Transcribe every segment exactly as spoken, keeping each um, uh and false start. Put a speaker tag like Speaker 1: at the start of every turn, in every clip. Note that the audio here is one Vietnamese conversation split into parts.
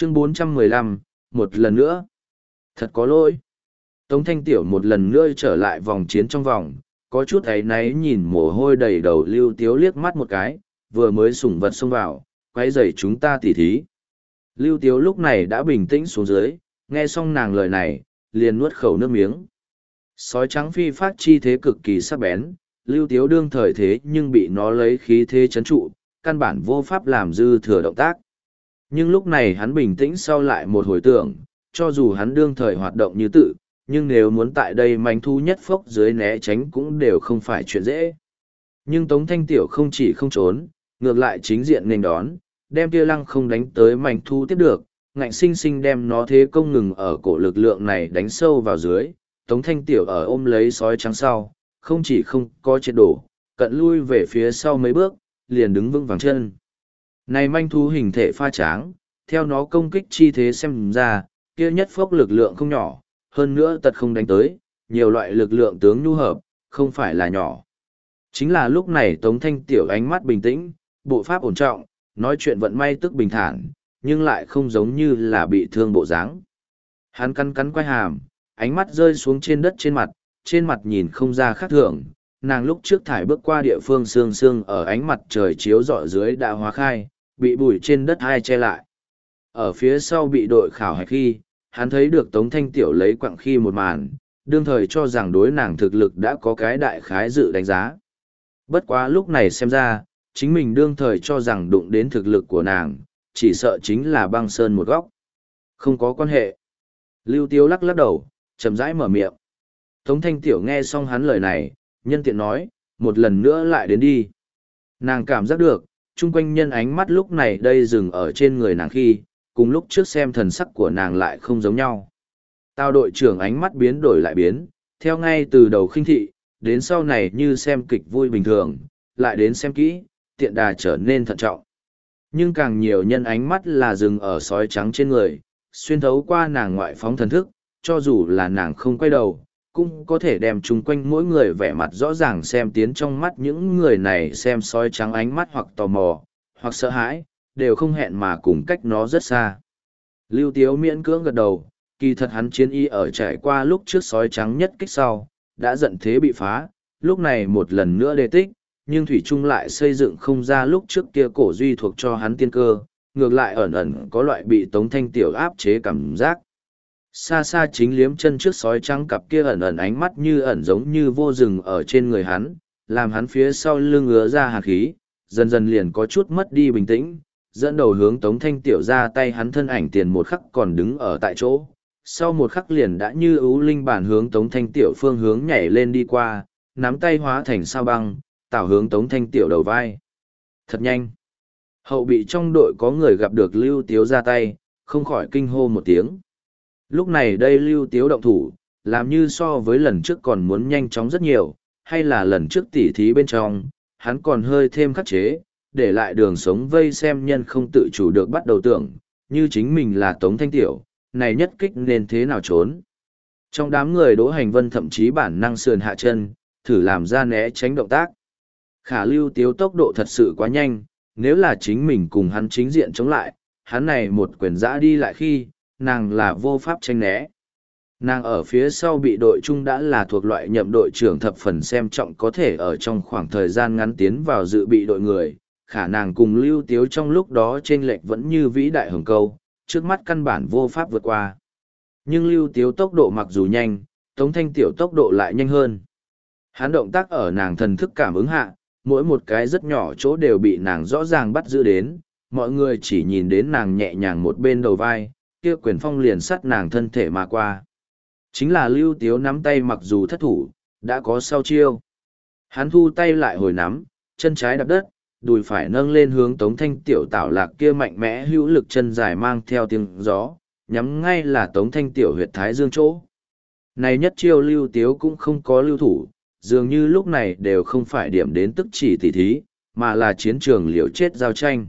Speaker 1: Chương bốn trăm mười lăm, một lần nữa. Thật có lỗi. Tống Thanh Tiểu một lần nữa trở lại vòng chiến trong vòng, có chút áy náy nhìn mồ hôi đầy đầu Lưu Tiếu liếc mắt một cái, vừa mới sủng vật xông vào, quấy rầy chúng ta tỉ thí. Lưu Tiếu lúc này đã bình tĩnh xuống dưới, nghe xong nàng lời này, liền nuốt khẩu nước miếng. Sói trắng phi phát chi thế cực kỳ sắc bén, Lưu Tiếu đương thời thế nhưng bị nó lấy khí thế chấn trụ, căn bản vô pháp làm dư thừa động tác. Nhưng lúc này hắn bình tĩnh sau lại một hồi tưởng, cho dù hắn đương thời hoạt động như tự, nhưng nếu muốn tại đây manh thu nhất phốc dưới né tránh cũng đều không phải chuyện dễ. Nhưng Tống Thanh Tiểu không chỉ không trốn, ngược lại chính diện nên đón, đem kia lăng không đánh tới manh thu tiếp được, ngạnh sinh sinh đem nó thế công ngừng ở cổ lực lượng này đánh sâu vào dưới. Tống Thanh Tiểu ở ôm lấy sói trắng sau, không chỉ không có chết đổ, cận lui về phía sau mấy bước, liền đứng vững vàng chân. Này manh thú hình thể pha tráng, theo nó công kích chi thế xem ra, kia nhất phốc lực lượng không nhỏ, hơn nữa tật không đánh tới, nhiều loại lực lượng tướng nhu hợp, không phải là nhỏ. Chính là lúc này Tống Thanh Tiểu ánh mắt bình tĩnh, bộ pháp ổn trọng, nói chuyện vận may tức bình thản, nhưng lại không giống như là bị thương bộ dáng. Hắn cắn cắn quai hàm, ánh mắt rơi xuống trên đất trên mặt, trên mặt nhìn không ra khác thường, nàng lúc trước thải bước qua địa phương sương sương ở ánh mặt trời chiếu rọi dưới đã hóa khai, bị bụi trên đất hai che lại. Ở phía sau bị đội khảo hạch khi, hắn thấy được Tống Thanh Tiểu lấy quặng khi một màn, đương thời cho rằng đối nàng thực lực đã có cái đại khái dự đánh giá. Bất quá lúc này xem ra, chính mình đương thời cho rằng đụng đến thực lực của nàng, chỉ sợ chính là băng sơn một góc. Không có quan hệ. Lưu Tiếu lắc lắc đầu, chậm rãi mở miệng. Tống Thanh Tiểu nghe xong hắn lời này, nhân tiện nói, một lần nữa lại đến đi. Nàng cảm giác được, chung quanh nhân ánh mắt lúc này đây dừng ở trên người nàng khi, cùng lúc trước xem thần sắc của nàng lại không giống nhau. Tao đội trưởng ánh mắt biến đổi lại biến, theo ngay từ đầu khinh thị, đến sau này như xem kịch vui bình thường, lại đến xem kỹ, tiện đà trở nên thận trọng. Nhưng càng nhiều nhân ánh mắt là dừng ở sói trắng trên người, xuyên thấu qua nàng ngoại phóng thần thức, cho dù là nàng không quay đầu, cũng có thể đem chung quanh mỗi người vẻ mặt rõ ràng xem tiến trong mắt những người này xem sói trắng ánh mắt hoặc tò mò, hoặc sợ hãi, đều không hẹn mà cùng cách nó rất xa. Lưu Tiếu miễn cưỡng gật đầu, kỳ thật hắn chiến y ở trải qua lúc trước sói trắng nhất kích sau, đã giận thế bị phá, lúc này một lần nữa đề tích, nhưng Thủy Trung lại xây dựng không ra lúc trước kia cổ duy thuộc cho hắn tiên cơ, ngược lại ẩn ẩn có loại bị Tống Thanh Tiểu áp chế cảm giác. Xa xa chính liếm chân trước sói trắng cặp kia ẩn ẩn ánh mắt như ẩn giống như vô rừng ở trên người hắn, làm hắn phía sau lưng ứa ra hàn khí, dần dần liền có chút mất đi bình tĩnh, dẫn đầu hướng Tống Thanh Tiểu ra tay hắn thân ảnh tiền một khắc còn đứng ở tại chỗ, sau một khắc liền đã như ưu linh bản hướng Tống Thanh Tiểu phương hướng nhảy lên đi qua, nắm tay hóa thành sao băng, tạo hướng Tống Thanh Tiểu đầu vai. Thật nhanh. Hậu bị trong đội có người gặp được Lưu Tiếu ra tay, không khỏi kinh hô một tiếng. Lúc này đây Lưu Tiếu động thủ, làm như so với lần trước còn muốn nhanh chóng rất nhiều, hay là lần trước tỉ thí bên trong, hắn còn hơi thêm khắc chế, để lại đường sống vây xem nhân không tự chủ được bắt đầu tưởng, như chính mình là Tống Thanh Tiểu, này nhất kích nên thế nào trốn. Trong đám người Đỗ Hành Vân thậm chí bản năng sườn hạ chân, thử làm ra né tránh động tác. Khả Lưu Tiếu tốc độ thật sự quá nhanh, nếu là chính mình cùng hắn chính diện chống lại, hắn này một quyền giã đi lại khi, nàng là vô pháp tranh né. Nàng ở phía sau bị đội chung đã là thuộc loại nhậm đội trưởng thập phần xem trọng có thể ở trong khoảng thời gian ngắn tiến vào dự bị đội người, khả nàng cùng Lưu Tiếu trong lúc đó chênh lệch vẫn như vĩ đại hồng câu, trước mắt căn bản vô pháp vượt qua. Nhưng Lưu Tiếu tốc độ mặc dù nhanh, Tống Thanh Tiểu tốc độ lại nhanh hơn. Hắn động tác ở nàng thần thức cảm ứng hạ, mỗi một cái rất nhỏ chỗ đều bị nàng rõ ràng bắt giữ đến, mọi người chỉ nhìn đến nàng nhẹ nhàng một bên đầu vai, kia quyền phong liền sắt nàng thân thể mà qua. Chính là Lưu Tiếu nắm tay mặc dù thất thủ, đã có sau chiêu. Hắn thu tay lại hồi nắm, chân trái đạp đất, đùi phải nâng lên hướng Tống Thanh Tiểu tạo lạc kia mạnh mẽ hữu lực chân dài mang theo tiếng gió, nhắm ngay là Tống Thanh Tiểu huyệt thái dương chỗ. Này nhất chiêu Lưu Tiếu cũng không có lưu thủ, dường như lúc này đều không phải điểm đến tức chỉ tỉ thí, mà là chiến trường liều chết giao tranh.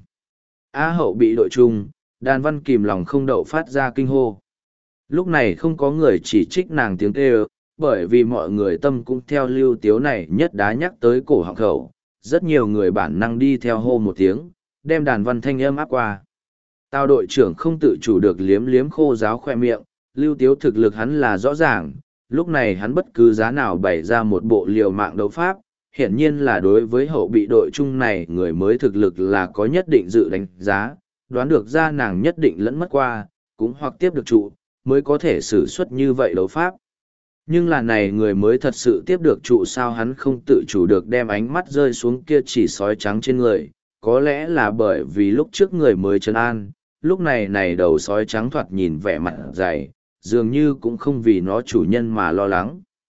Speaker 1: Á hậu bị đội chung, đàn văn kìm lòng không đậu phát ra kinh hô. Lúc này không có người chỉ trích nàng tiếng kêu, bởi vì mọi người tâm cũng theo Lưu Tiếu này nhất đá nhắc tới cổ họng khẩu, rất nhiều người bản năng đi theo hô một tiếng, đem đàn văn thanh âm áp qua. Tào đội trưởng không tự chủ được liếm liếm khô ráo khoe miệng, Lưu Tiếu thực lực hắn là rõ ràng, lúc này hắn bất cứ giá nào bày ra một bộ liều mạng đấu pháp, hiển nhiên là đối với hậu bị đội chung này người mới thực lực là có nhất định dự đánh giá, đoán được ra nàng nhất định lẫn mất qua, cũng hoặc tiếp được trụ, mới có thể xử suất như vậy đấu pháp. Nhưng là này người mới thật sự tiếp được trụ sao, hắn không tự chủ được đem ánh mắt rơi xuống kia chỉ sói trắng trên người, có lẽ là bởi vì lúc trước người mới trấn an, lúc này này đầu sói trắng thoạt nhìn vẻ mặt dày, dường như cũng không vì nó chủ nhân mà lo lắng.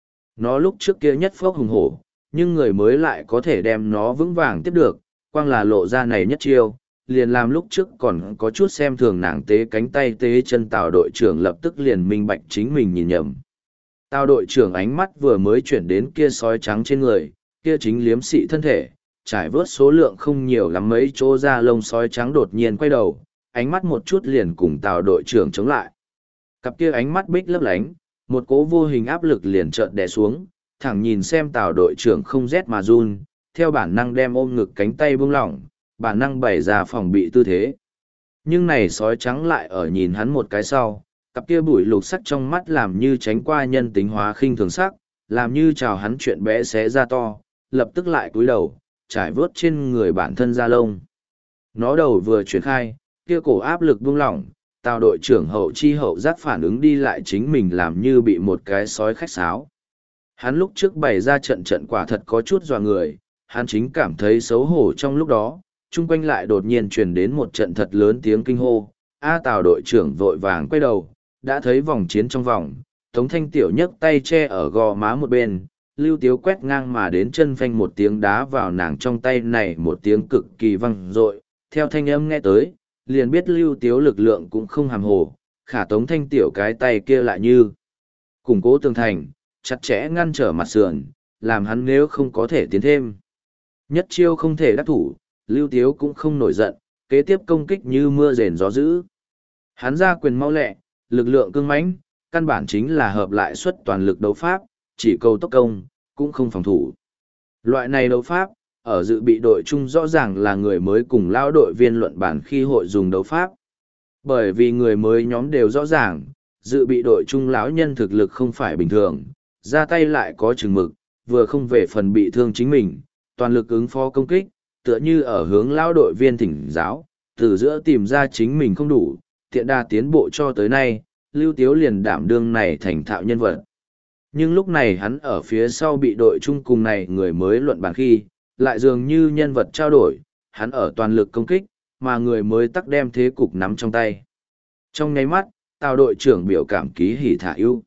Speaker 1: Nó lúc trước kia nhất phốc hùng hổ, nhưng người mới lại có thể đem nó vững vàng tiếp được, quang là lộ ra này nhất chiêu, liền làm lúc trước còn có chút xem thường nàng tế cánh tay tế chân Tào đội trưởng lập tức liền minh bạch chính mình nhìn nhầm. Tào đội trưởng ánh mắt vừa mới chuyển đến kia sói trắng trên người, kia chính liếm xị thân thể, trải vớt số lượng không nhiều lắm mấy chỗ da lông sói trắng đột nhiên quay đầu, ánh mắt một chút liền cùng Tào đội trưởng chống lại. Cặp kia ánh mắt bích lấp lánh, một cỗ vô hình áp lực liền chợt đè xuống, thẳng nhìn xem Tào đội trưởng không rét mà run, theo bản năng đem ôm ngực cánh tay buông lỏng, bản năng bày ra phòng bị tư thế. Nhưng này sói trắng lại ở nhìn hắn một cái sau, cặp kia bụi lục sắc trong mắt làm như tránh qua nhân tính hóa khinh thường sắc, làm như chào hắn chuyện bé xé ra to, lập tức lại cúi đầu, trải vớt trên người bản thân da lông. Nó đầu vừa chuyển khai, kia cổ áp lực buông lỏng, Tào đội trưởng hậu chi hậu giác phản ứng đi lại chính mình làm như bị một cái sói khách sáo. Hắn lúc trước bày ra trận trận quả thật có chút dọa người, hắn chính cảm thấy xấu hổ trong lúc đó, chung quanh lại đột nhiên truyền đến một trận thật lớn tiếng kinh hô. A Tào đội trưởng vội vàng quay đầu, đã thấy vòng chiến trong vòng, Tống Thanh Tiểu nhấc tay che ở gò má một bên, Lưu Tiếu quét ngang mà đến chân phanh một tiếng đá vào nàng trong tay này một tiếng cực kỳ vang dội, theo thanh âm nghe tới, liền biết Lưu Tiếu lực lượng cũng không hàm hồ, khả Tống Thanh Tiểu cái tay kia lại như củng cố tường thành, chặt chẽ ngăn trở mặt sườn, làm hắn nếu không có thể tiến thêm. Nhất chiêu không thể đắc thủ, Lưu Tiếu cũng không nổi giận, kế tiếp công kích như mưa rền gió dữ. Hắn ra quyền mau lẹ, lực lượng cương mãnh, căn bản chính là hợp lại xuất toàn lực đấu pháp, chỉ cầu tốc công, cũng không phòng thủ. Loại này đấu pháp, ở dự bị đội chung rõ ràng là người mới cùng lao đội viên luận bản khi hội dùng đấu pháp. Bởi vì người mới nhóm đều rõ ràng, dự bị đội chung lão nhân thực lực không phải bình thường, ra tay lại có chừng mực, vừa không về phần bị thương chính mình, toàn lực ứng phó công kích, tựa như ở hướng lao đội viên thỉnh giáo, từ giữa tìm ra chính mình không đủ, tiện đa tiến bộ cho tới nay, Lưu Tiếu liền đảm đương này thành thạo nhân vật. Nhưng lúc này hắn ở phía sau bị đội chung cùng này người mới luận bàn khi, lại dường như nhân vật trao đổi, hắn ở toàn lực công kích, mà người mới tắc đem thế cục nắm trong tay. Trong nháy mắt, Tào đội trưởng biểu cảm ký hỉ thả ưu.